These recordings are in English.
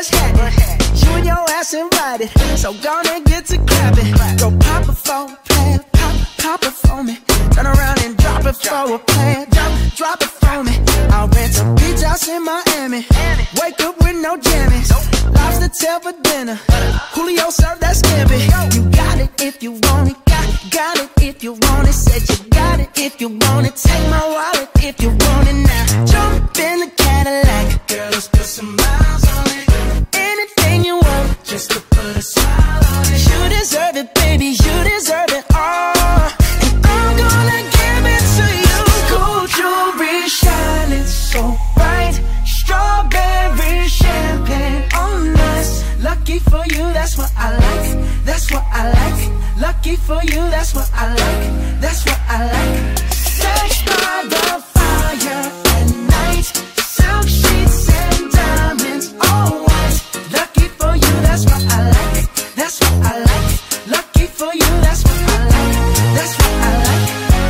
what's happening? You and your ass invited, so gonna get to clapping. Go pop it for a plan, pop it for me. Turn around and drop it for a plan, drop it for me. I'll rent a beach house in Miami. Wake up with no jammies. Lobster tail for dinner. Julio served that scampi. You got it if you want it. Got it if you want it. Said you got it if you want it. Take my wallet if you want it now. Jump in the Cadillac. Girl, let's put some miles on it. Anything you want, just to put a smile on it. You deserve it, baby. You deserve it all. And I'm gonna give it to you. Gold jewelry shining so bright. Strawberry champagne on us. Lucky for you, that's what I like. That's what I like. Lucky for you, that's what I like. That's what I like. Sex by the fire at night. Silk sheets and diamonds, all white. Lucky for you, that's what I like. That's what I like. Lucky for you, that's what I like. That's what I like.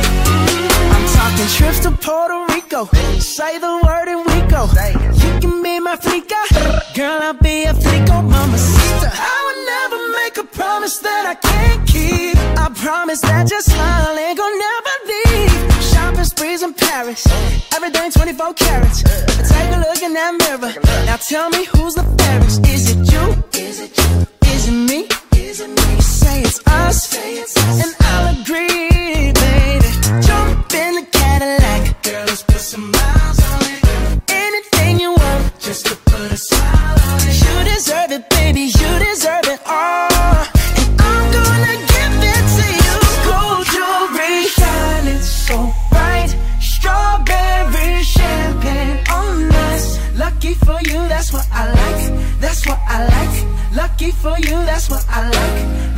I'm talking trips to Puerto Rico. Say the word and we go. You can be my flica. Girl, I'll be a flico, mamacita. I would never make a promise that I can't keep. I promise that your smile ain't gonna never leave. Shopping sprees in Paris, everything 24 carats. Take a look in that mirror. Now tell me who's the fairest. Is it you? Is it you? Is it me? Is it me? Say it's us, and I'll agree, baby. Jump in the Cadillac. Girl, let's put some miles on it. Anything you want, just to put a smile on it. You deserve it, baby. You deserve it all. And I'm gonna give it to you. Gold jewelry shining so bright. Strawberry champagne on us. Lucky for you, that's what I like. That's what I like. Lucky for you, that's what I like.